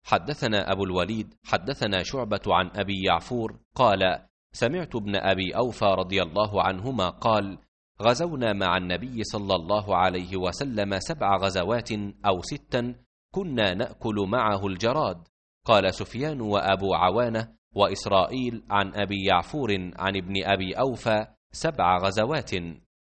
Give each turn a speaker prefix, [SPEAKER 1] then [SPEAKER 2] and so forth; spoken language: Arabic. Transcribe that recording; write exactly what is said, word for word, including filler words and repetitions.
[SPEAKER 1] حدثنا أبو الوليد حدثنا شعبة عن أبي يعفور قال: سمعت ابن أبي أوفى رضي الله عنهما قال: غزونا مع النبي صلى الله عليه وسلم سبع غزوات أو ستا كنا نأكل معه الجراد. قال سفيان وأبو عوانة وإسرائيل عن أبي يعفور عن ابن أبي أوفى: سبع غزوات.